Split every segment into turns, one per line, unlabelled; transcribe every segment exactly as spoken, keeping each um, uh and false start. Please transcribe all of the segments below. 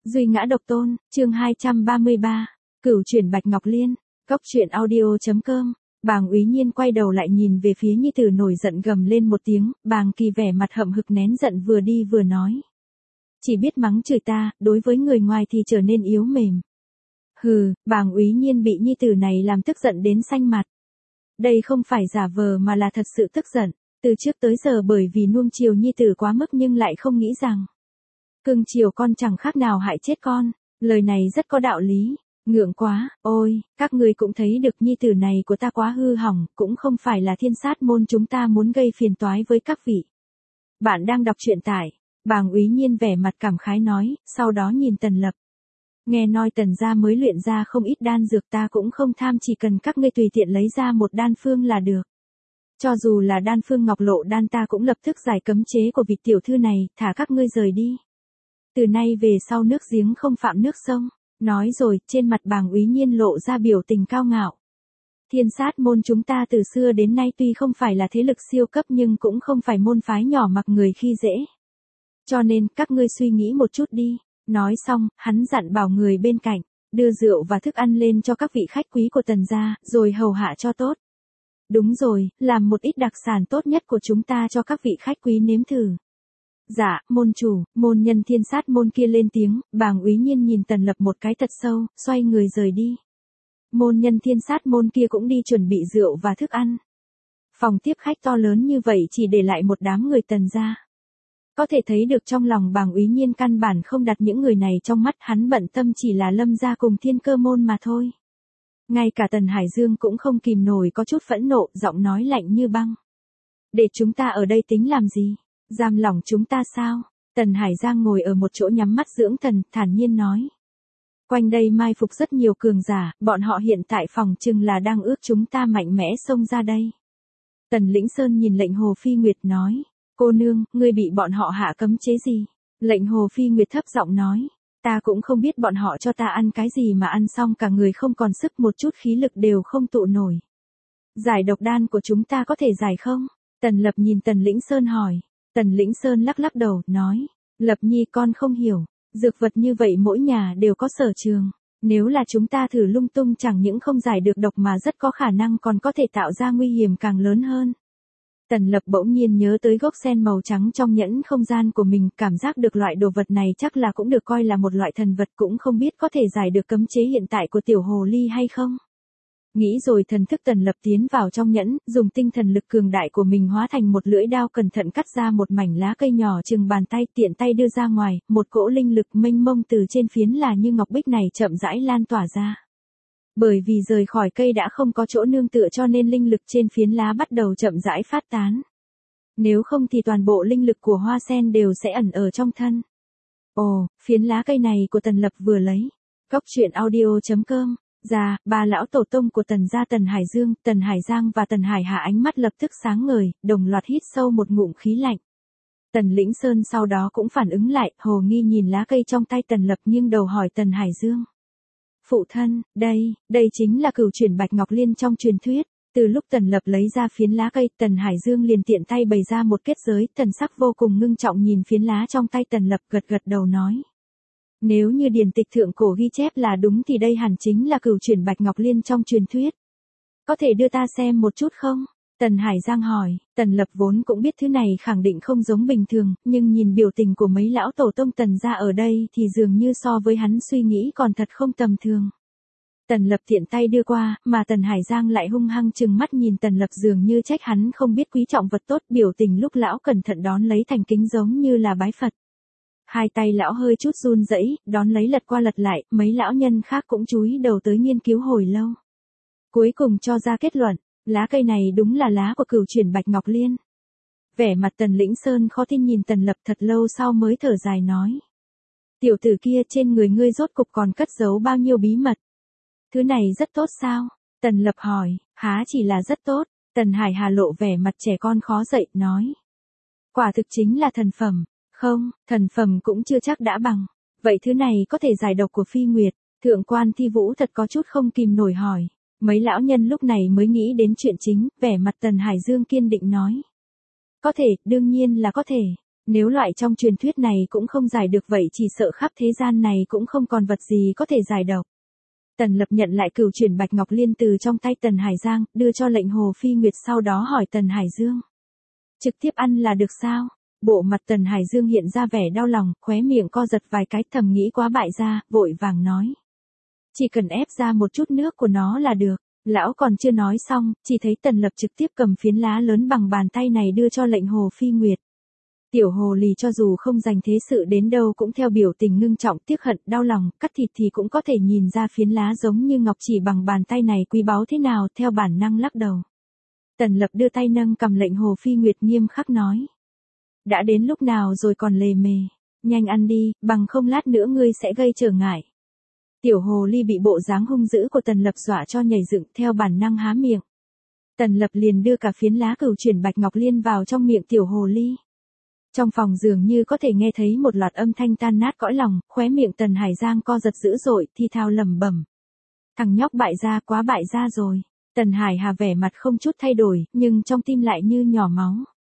Duy ngã độc tôn, chương hai trăm ba mươi ba, Cửu chuyển Bạch Ngọc Liên, Cốc truyện audio chấm com. Bàng Úy Nhiên quay đầu lại nhìn về phía Nhi Tử nổi giận gầm lên một tiếng, Bàng Kỳ vẻ mặt hậm hực nén giận vừa đi vừa nói. Chỉ biết mắng chửi ta, đối với người ngoài thì trở nên yếu mềm. Hừ, Bàng Úy Nhiên bị Nhi Tử này làm tức giận đến xanh mặt. Đây không phải giả vờ mà là thật sự tức giận, từ trước tới giờ bởi vì nuông chiều Nhi Tử quá mức nhưng lại không nghĩ rằng cưng chiều con chẳng khác nào hại chết con, lời này rất có đạo lý. Ngượng quá, ôi, các người cũng thấy được Nhi Tử này của ta quá hư hỏng, cũng không phải là Thiên Sát môn chúng ta muốn gây phiền toái với các vị. Bạn đang đọc truyện tại, Bàng Úy Nhiên vẻ mặt cảm khái nói, sau đó nhìn Tần Lập. Nghe nói Tần gia mới luyện ra không ít đan dược, ta cũng không tham, chỉ cần các ngươi tùy tiện lấy ra một đan phương là được. Cho dù là đan phương ngọc lộ đan ta cũng lập tức giải cấm chế của vị tiểu thư này, thả các ngươi rời đi. Từ nay về sau nước giếng không phạm nước sông. Nói rồi, trên mặt Bàng Úy Nhiên lộ ra biểu tình cao ngạo. Thiên Sát môn chúng ta từ xưa đến nay tuy không phải là thế lực siêu cấp nhưng cũng không phải môn phái nhỏ mặc người khi dễ. Cho nên, các ngươi suy nghĩ một chút đi. Nói xong, hắn dặn bảo người bên cạnh, đưa rượu và thức ăn lên cho các vị khách quý của Tần gia, rồi hầu hạ cho tốt. Đúng rồi, làm một ít đặc sản tốt nhất của chúng ta cho các vị khách quý nếm thử. Dạ, môn chủ, môn nhân Thiên Sát môn kia lên tiếng, Bàng Úy Nhiên nhìn Tần Lập một cái thật sâu, xoay người rời đi. Môn nhân Thiên Sát môn kia cũng đi chuẩn bị rượu và thức ăn. Phòng tiếp khách to lớn như vậy chỉ để lại một đám người Tần gia. Có thể thấy được trong lòng Bàng Úy Nhiên căn bản không đặt những người này trong mắt, hắn bận tâm chỉ là Lâm gia cùng Thiên Cơ môn mà thôi. Ngay cả Tần Hải Dương cũng không kìm nổi có chút phẫn nộ, giọng nói lạnh như băng. Để chúng ta ở đây tính làm gì? Giam lỏng chúng ta sao? Tần Hải Giang ngồi ở một chỗ nhắm mắt dưỡng thần, thản nhiên nói. Quanh đây mai phục rất nhiều cường giả, bọn họ hiện tại phòng chừng là đang ước chúng ta mạnh mẽ xông ra đây. Tần Lĩnh Sơn nhìn Lệnh Hồ Phi Nguyệt nói. Cô nương, ngươi bị bọn họ hạ cấm chế gì? Lệnh Hồ Phi Nguyệt thấp giọng nói. Ta cũng không biết bọn họ cho ta ăn cái gì mà ăn xong cả người không còn sức, một chút khí lực đều không tụ nổi. Giải độc đan của chúng ta có thể giải không? Tần Lập nhìn Tần Lĩnh Sơn hỏi. Tần Lĩnh Sơn lắc lắc đầu, nói, Lập Nhi con không hiểu, dược vật như vậy mỗi nhà đều có sở trường, nếu là chúng ta thử lung tung chẳng những không giải được độc mà rất có khả năng còn có thể tạo ra nguy hiểm càng lớn hơn. Tần Lập bỗng nhiên nhớ tới gốc sen màu trắng trong nhẫn không gian của mình, cảm giác được loại đồ vật này chắc là cũng được coi là một loại thần vật, cũng không biết có thể giải được cấm chế hiện tại của tiểu hồ ly hay không. Nghĩ rồi thần thức Tần Lập tiến vào trong nhẫn, dùng tinh thần lực cường đại của mình hóa thành một lưỡi đao cẩn thận cắt ra một mảnh lá cây nhỏ chừng bàn tay, tiện tay đưa ra ngoài, một cỗ linh lực mênh mông từ trên phiến là như ngọc bích này chậm rãi lan tỏa ra. Bởi vì rời khỏi cây đã không có chỗ nương tựa cho nên linh lực trên phiến lá bắt đầu chậm rãi phát tán. Nếu không thì toàn bộ linh lực của hoa sen đều sẽ ẩn ở trong thân. Ồ, phiến lá cây này của Tần Lập vừa lấy. Cốc truyện audio chấm com. Ra, ba lão tổ tông của Tần gia Tần Hải Dương, Tần Hải Giang và Tần Hải Hạ ánh mắt lập tức sáng ngời, đồng loạt hít sâu một ngụm khí lạnh. Tần Lĩnh Sơn sau đó cũng phản ứng lại, hồ nghi nhìn lá cây trong tay Tần Lập nhưng đầu hỏi Tần Hải Dương. Phụ thân, đây, đây chính là cửu chuyển Bạch Ngọc Liên trong truyền thuyết. Từ lúc Tần Lập lấy ra phiến lá cây, Tần Hải Dương liền tiện tay bày ra một kết giới, thần sắc vô cùng ngưng trọng nhìn phiến lá trong tay Tần Lập, gật gật đầu nói. Nếu như điển tịch thượng cổ ghi chép là đúng thì đây hẳn chính là cửu chuyển Bạch Ngọc Liên trong truyền thuyết. Có thể đưa ta xem một chút không? Tần Hải Giang hỏi. Tần Lập vốn cũng biết thứ này khẳng định không giống bình thường, nhưng nhìn biểu tình của mấy lão tổ tông Tần gia ở đây thì dường như so với hắn suy nghĩ còn thật không tầm thường. Tần Lập tiện tay đưa qua, mà Tần Hải Giang lại hung hăng trừng mắt nhìn Tần Lập dường như trách hắn không biết quý trọng vật tốt, biểu tình lúc lão cẩn thận đón lấy thành kính giống như là bái Phật. Hai tay lão hơi chút run rẩy, đón lấy lật qua lật lại, mấy lão nhân khác cũng chúi đầu tới nghiên cứu hồi lâu. Cuối cùng cho ra kết luận, lá cây này đúng là lá của cửu chuyển Bạch Ngọc Liên. Vẻ mặt Tần Lĩnh Sơn khó tin nhìn Tần Lập thật lâu sau mới thở dài nói. Tiểu tử kia trên người ngươi rốt cục còn cất giấu bao nhiêu bí mật? Thứ này rất tốt sao? Tần Lập hỏi, há chỉ là rất tốt, Tần Hải Hà lộ vẻ mặt trẻ con khó dậy, nói. Quả thực chính là thần phẩm. Không, thần phẩm cũng chưa chắc đã bằng. Vậy thứ này có thể giải độc của Phi Nguyệt? Thượng quan Thi Vũ thật có chút không kìm nổi hỏi. Mấy lão nhân lúc này mới nghĩ đến chuyện chính, vẻ mặt Tần Hải Dương kiên định nói. Có thể, đương nhiên là có thể. Nếu loại trong truyền thuyết này cũng không giải được vậy chỉ sợ khắp thế gian này cũng không còn vật gì có thể giải độc. Tần Lập nhận lại cửu chuyển Bạch Ngọc Liên từ trong tay Tần Hải Giang, đưa cho lệnh Hồ Phi Nguyệt sau đó hỏi Tần Hải Dương. Trực tiếp ăn là được sao? Bộ mặt Tần Hải Dương hiện ra vẻ đau lòng, khóe miệng co giật vài cái thầm nghĩ quá bại gia, vội vàng nói. Chỉ cần ép ra một chút nước của nó là được. Lão còn chưa nói xong, chỉ thấy Tần Lập trực tiếp cầm phiến lá lớn bằng bàn tay này đưa cho lệnh Hồ Phi Nguyệt. Tiểu hồ lì cho dù không dành thế sự đến đâu cũng theo biểu tình ngưng trọng tiếc hận đau lòng, cắt thịt thì cũng có thể nhìn ra phiến lá giống như ngọc chỉ bằng bàn tay này quý báu thế nào theo bản năng lắc đầu. Tần Lập đưa tay nâng cầm lệnh Hồ Phi Nguyệt nghiêm khắc nói. Đã đến lúc nào rồi còn lề mề, nhanh ăn đi, bằng không lát nữa ngươi sẽ gây trở ngại. Tiểu hồ ly bị bộ dáng hung dữ của Tần Lập dọa cho nhảy dựng theo bản năng há miệng. Tần Lập liền đưa cả phiến lá cửu chuyển Bạch Ngọc Liên vào trong miệng tiểu hồ ly. Trong phòng dường như có thể nghe thấy một loạt âm thanh tan nát cõi lòng, khóe miệng Tần Hải Giang co giật dữ dội, thi thao lẩm bẩm. Thằng nhóc bại gia quá bại gia rồi. Tần Hải Hà vẻ mặt không chút thay đổi, nhưng trong tim lại như nhỏ máu.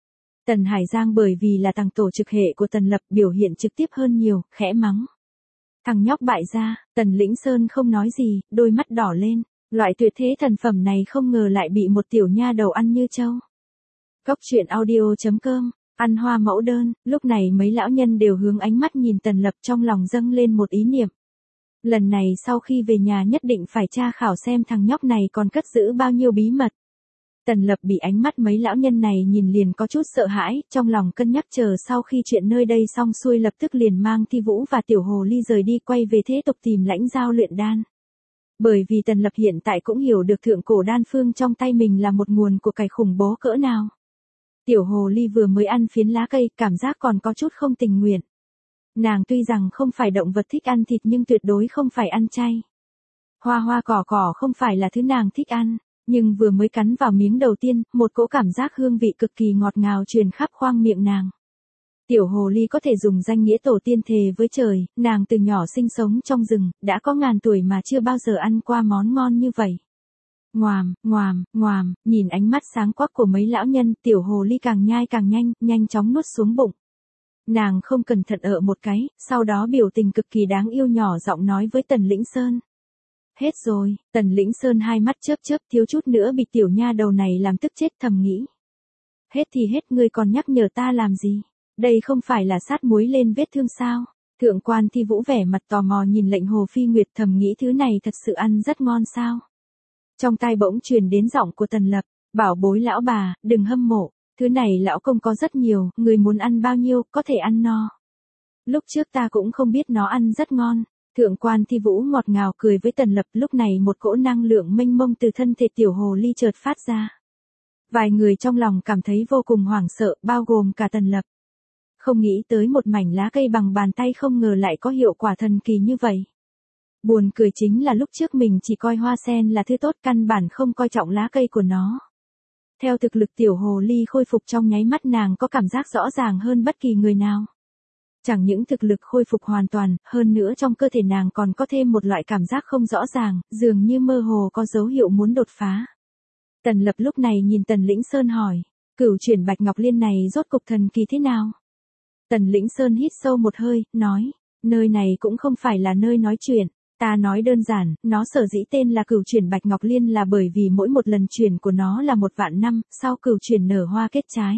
Tần Hải Giang bởi vì là thằng tổ trực hệ của Tần Lập biểu hiện trực tiếp hơn nhiều, khẽ mắng. Thằng nhóc bại gia, Tần Lĩnh Sơn không nói gì, đôi mắt đỏ lên. Loại tuyệt thế thần phẩm này không ngờ lại bị một tiểu nha đầu ăn như trâu. Góc truyện audio chấm com. Ăn hoa mẫu đơn, lúc này mấy lão nhân đều hướng ánh mắt nhìn Tần Lập trong lòng dâng lên một ý niệm. Lần này sau khi về nhà nhất định phải tra khảo xem thằng nhóc này còn cất giữ bao nhiêu bí mật. Tần Lập bị ánh mắt mấy lão nhân này nhìn liền có chút sợ hãi, trong lòng cân nhắc chờ sau khi chuyện nơi đây xong xuôi lập tức liền mang Thi Vũ và Tiểu Hồ Ly rời đi quay về thế tục tìm lãnh giao luyện đan. Bởi vì Tần Lập hiện tại cũng hiểu được thượng cổ đan phương trong tay mình là một nguồn của cải khủng bố cỡ nào. Tiểu hồ ly vừa mới ăn phiến lá cây, cảm giác còn có chút không tình nguyện. Nàng tuy rằng không phải động vật thích ăn thịt nhưng tuyệt đối không phải ăn chay. Hoa hoa cỏ cỏ không phải là thứ nàng thích ăn, nhưng vừa mới cắn vào miếng đầu tiên, một cỗ cảm giác hương vị cực kỳ ngọt ngào truyền khắp khoang miệng nàng. Tiểu hồ ly có thể dùng danh nghĩa tổ tiên thề với trời, nàng từ nhỏ sinh sống trong rừng, đã có ngàn tuổi mà chưa bao giờ ăn qua món ngon như vậy. Ngoàm, ngoàm, ngoàm, nhìn ánh mắt sáng quắc của mấy lão nhân, tiểu hồ ly càng nhai càng nhanh, nhanh chóng nuốt xuống bụng. Nàng không cẩn thận ợ một cái, sau đó biểu tình cực kỳ đáng yêu nhỏ giọng nói với Tần Lĩnh Sơn. Hết rồi, Tần Lĩnh Sơn hai mắt chớp chớp thiếu chút nữa bị tiểu nha đầu này làm tức chết thầm nghĩ. Hết thì hết, ngươi còn nhắc nhở ta làm gì? Đây không phải là sát muối lên vết thương sao? Thượng quan Thi Vũ vẻ mặt tò mò nhìn lệnh Hồ Phi Nguyệt thầm nghĩ thứ này thật sự ăn rất ngon sao? Trong tai bỗng truyền đến giọng của Tần Lập, bảo bối lão bà, đừng hâm mộ, thứ này lão công có rất nhiều, người muốn ăn bao nhiêu, có thể ăn no. Lúc trước ta cũng không biết nó ăn rất ngon. Thượng quan Thi Vũ ngọt ngào cười với Tần Lập, lúc này một cỗ năng lượng mênh mông từ thân thể tiểu hồ ly chợt phát ra. Vài người trong lòng cảm thấy vô cùng hoảng sợ, bao gồm cả Tần Lập. Không nghĩ tới một mảnh lá cây bằng bàn tay không ngờ lại có hiệu quả thần kỳ như vậy. Buồn cười chính là lúc trước mình chỉ coi hoa sen là thứ tốt căn bản không coi trọng lá cây của nó. Theo thực lực tiểu hồ ly khôi phục trong nháy mắt nàng có cảm giác rõ ràng hơn bất kỳ người nào. Chẳng những thực lực khôi phục hoàn toàn, hơn nữa trong cơ thể nàng còn có thêm một loại cảm giác không rõ ràng, dường như mơ hồ có dấu hiệu muốn đột phá. Tần Lập lúc này nhìn Tần Lĩnh Sơn hỏi, cửu chuyển Bạch Ngọc Liên này rốt cục thần kỳ thế nào? Tần Lĩnh Sơn hít sâu một hơi, nói, nơi này cũng không phải là nơi nói chuyện. Ta nói đơn giản, nó sở dĩ tên là cửu chuyển Bạch Ngọc Liên là bởi vì mỗi một lần chuyển của nó là một vạn năm, sau cửu chuyển nở hoa kết trái.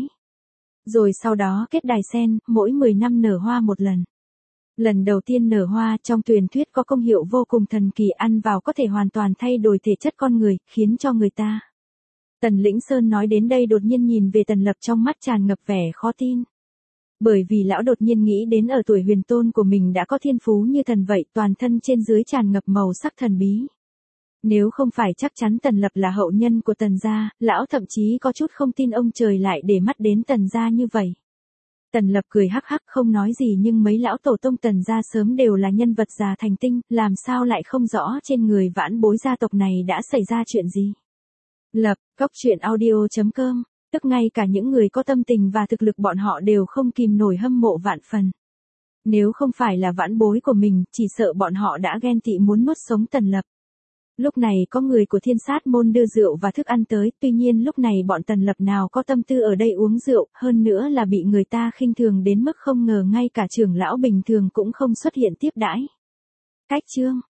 Rồi sau đó kết đài sen, mỗi mười năm nở hoa một lần. Lần đầu tiên nở hoa trong truyền thuyết có công hiệu vô cùng thần kỳ, ăn vào có thể hoàn toàn thay đổi thể chất con người, khiến cho người ta. Tần Lĩnh Sơn nói đến đây đột nhiên nhìn về Tần Lập trong mắt tràn ngập vẻ khó tin. Bởi vì lão đột nhiên nghĩ đến ở tuổi huyền tôn của mình đã có thiên phú như thần vậy, toàn thân trên dưới tràn ngập màu sắc thần bí. Nếu không phải chắc chắn Tần Lập là hậu nhân của Tần gia, lão thậm chí có chút không tin ông trời lại để mắt đến Tần gia như vậy. Tần Lập cười hắc hắc không nói gì nhưng mấy lão tổ tông Tần gia sớm đều là nhân vật già thành tinh, làm sao lại không rõ trên người vãn bối gia tộc này đã xảy ra chuyện gì. Lập, góc truyện audio chấm com. Tức ngay cả những người có tâm tình và thực lực bọn họ đều không kìm nổi hâm mộ vạn phần. Nếu không phải là vãn bối của mình, chỉ sợ bọn họ đã ghen tị muốn nuốt sống Tần Lập. Lúc này có người của Thiên Sát môn đưa rượu và thức ăn tới, tuy nhiên lúc này bọn Tần Lập nào có tâm tư ở đây uống rượu, hơn nữa là bị người ta khinh thường đến mức không ngờ ngay cả trưởng lão bình thường cũng không xuất hiện tiếp đãi. Cách chương